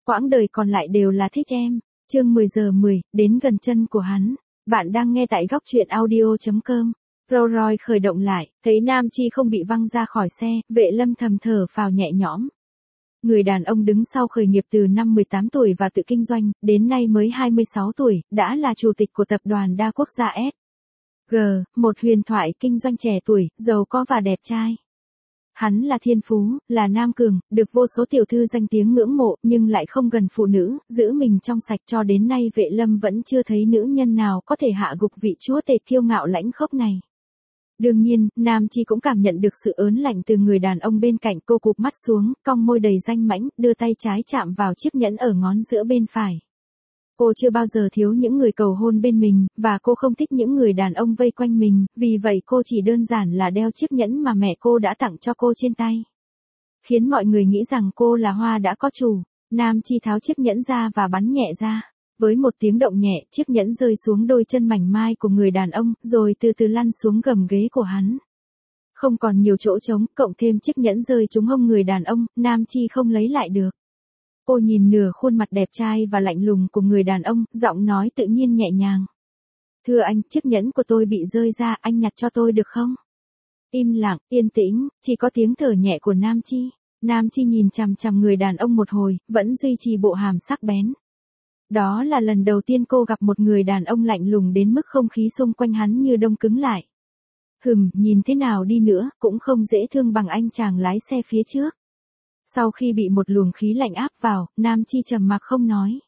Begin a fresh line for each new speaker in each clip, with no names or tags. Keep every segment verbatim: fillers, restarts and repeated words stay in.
quãng đời còn lại đều là thích em. Chương mười giờ mười, đến gần chân của hắn. Bạn đang nghe tại góc truyện audio chấm com. Rolls Royce khởi động lại, thấy Nam Chi không bị văng ra khỏi xe, Vệ Lâm thầm thở phào nhẹ nhõm. Người đàn ông đứng sau khởi nghiệp từ năm mười tám tuổi và tự kinh doanh, đến nay mới hai mươi sáu tuổi, đã là chủ tịch của tập đoàn đa quốc gia ét giê, một huyền thoại kinh doanh trẻ tuổi, giàu có và đẹp trai. Hắn là thiên phú, là nam cường, được vô số tiểu thư danh tiếng ngưỡng mộ, nhưng lại không gần phụ nữ, giữ mình trong sạch cho đến nay Vệ Lâm vẫn chưa thấy nữ nhân nào có thể hạ gục vị chúa tể kiêu ngạo lãnh khốc này. Đương nhiên, Nam Chi cũng cảm nhận được sự ớn lạnh từ người đàn ông bên cạnh, cô cụp mắt xuống, cong môi đầy danh mãnh, đưa tay trái chạm vào chiếc nhẫn ở ngón giữa bên phải. Cô chưa bao giờ thiếu những người cầu hôn bên mình, và cô không thích những người đàn ông vây quanh mình, vì vậy cô chỉ đơn giản là đeo chiếc nhẫn mà mẹ cô đã tặng cho cô trên tay. Khiến mọi người nghĩ rằng cô là hoa đã có chủ. Nam Chi tháo chiếc nhẫn ra và bắn nhẹ ra. Với một tiếng động nhẹ, chiếc nhẫn rơi xuống đôi chân mảnh mai của người đàn ông, rồi từ từ lăn xuống gầm ghế của hắn. Không còn nhiều chỗ trống, cộng thêm chiếc nhẫn rơi trúng hông người đàn ông, Nam Chi không lấy lại được. Cô nhìn nửa khuôn mặt đẹp trai và lạnh lùng của người đàn ông, giọng nói tự nhiên nhẹ nhàng. Thưa anh, chiếc nhẫn của tôi bị rơi ra, anh nhặt cho tôi được không? Im lặng, yên tĩnh, chỉ có tiếng thở nhẹ của Nam Chi. Nam Chi nhìn chằm chằm người đàn ông một hồi, vẫn duy trì bộ hàm sắc bén. Đó là lần đầu tiên cô gặp một người đàn ông lạnh lùng đến mức không khí xung quanh hắn như đông cứng lại. Hừm, nhìn thế nào đi nữa, cũng không dễ thương bằng anh chàng lái xe phía trước. Sau khi bị một luồng khí lạnh áp vào, Nam Chi trầm mặc không nói.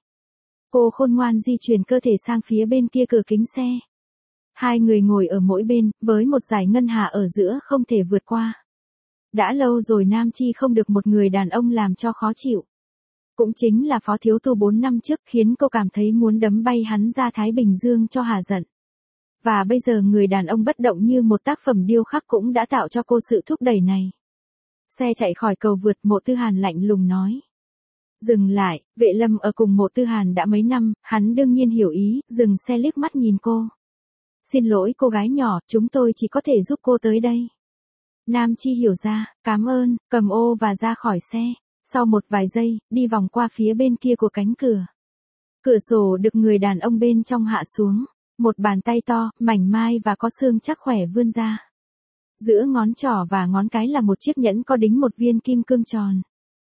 Cô khôn ngoan di chuyển cơ thể sang phía bên kia cửa kính xe. Hai người ngồi ở mỗi bên, với một dải ngân hà ở giữa không thể vượt qua. Đã lâu rồi Nam Chi không được một người đàn ông làm cho khó chịu. Cũng chính là Phó Thiếu Tu bốn năm trước khiến cô cảm thấy muốn đấm bay hắn ra Thái Bình Dương cho hả giận. Và bây giờ người đàn ông bất động như một tác phẩm điêu khắc cũng đã tạo cho cô sự thúc đẩy này. Xe chạy khỏi cầu vượt, Mộ Tư Hàn lạnh lùng nói. Dừng lại, Vệ Lâm ở cùng Mộ Tư Hàn đã mấy năm, hắn đương nhiên hiểu ý, dừng xe liếc mắt nhìn cô. Xin lỗi cô gái nhỏ, chúng tôi chỉ có thể giúp cô tới đây. Nam Chi hiểu ra, cảm ơn, cầm ô và ra khỏi xe. Sau một vài giây, đi vòng qua phía bên kia của cánh cửa. Cửa sổ được người đàn ông bên trong hạ xuống. Một bàn tay to, mảnh mai và có xương chắc khỏe vươn ra. Giữa ngón trỏ và ngón cái là một chiếc nhẫn có đính một viên kim cương tròn.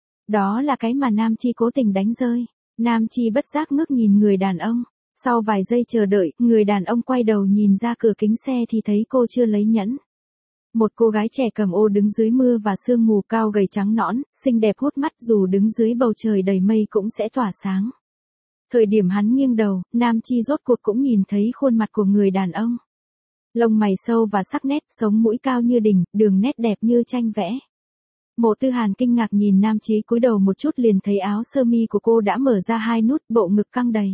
Đó là cái mà Nam Chi cố tình đánh rơi. Nam Chi bất giác ngước nhìn người đàn ông. Sau vài giây chờ đợi, người đàn ông quay đầu nhìn ra cửa kính xe thì thấy cô chưa lấy nhẫn. Một cô gái trẻ cầm ô đứng dưới mưa và sương mù, cao gầy trắng nõn, xinh đẹp hút mắt, dù đứng dưới bầu trời đầy mây cũng sẽ tỏa sáng. Thời điểm hắn nghiêng đầu, Nam Chi rốt cuộc cũng nhìn thấy khuôn mặt của người đàn ông. Lông mày sâu và sắc nét, sống mũi cao như đỉnh, đường nét đẹp như tranh vẽ. Mộ Tư Hàn kinh ngạc nhìn Nam Chi, cúi đầu một chút liền thấy áo sơ mi của cô đã mở ra hai nút, bộ ngực căng đầy.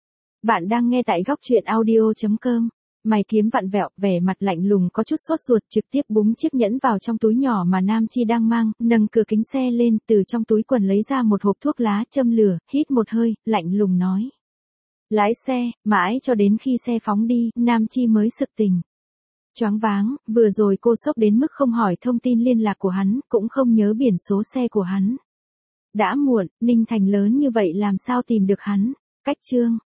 Bạn đang nghe tại góc truyện audio chấm com. Mày kiếm vặn vẹo, vẻ mặt lạnh lùng có chút sốt ruột, trực tiếp búng chiếc nhẫn vào trong túi nhỏ mà Nam Chi đang mang, nâng cửa kính xe lên, từ trong túi quần lấy ra một hộp thuốc lá, châm lửa, hít một hơi, lạnh lùng nói. Lái xe, mãi cho đến khi xe phóng đi, Nam Chi mới sực tỉnh. Choáng váng, vừa rồi cô sốc đến mức không hỏi thông tin liên lạc của hắn, cũng không nhớ biển số xe của hắn. Đã muộn, Ninh Thành lớn như vậy làm sao tìm được hắn. Cách chương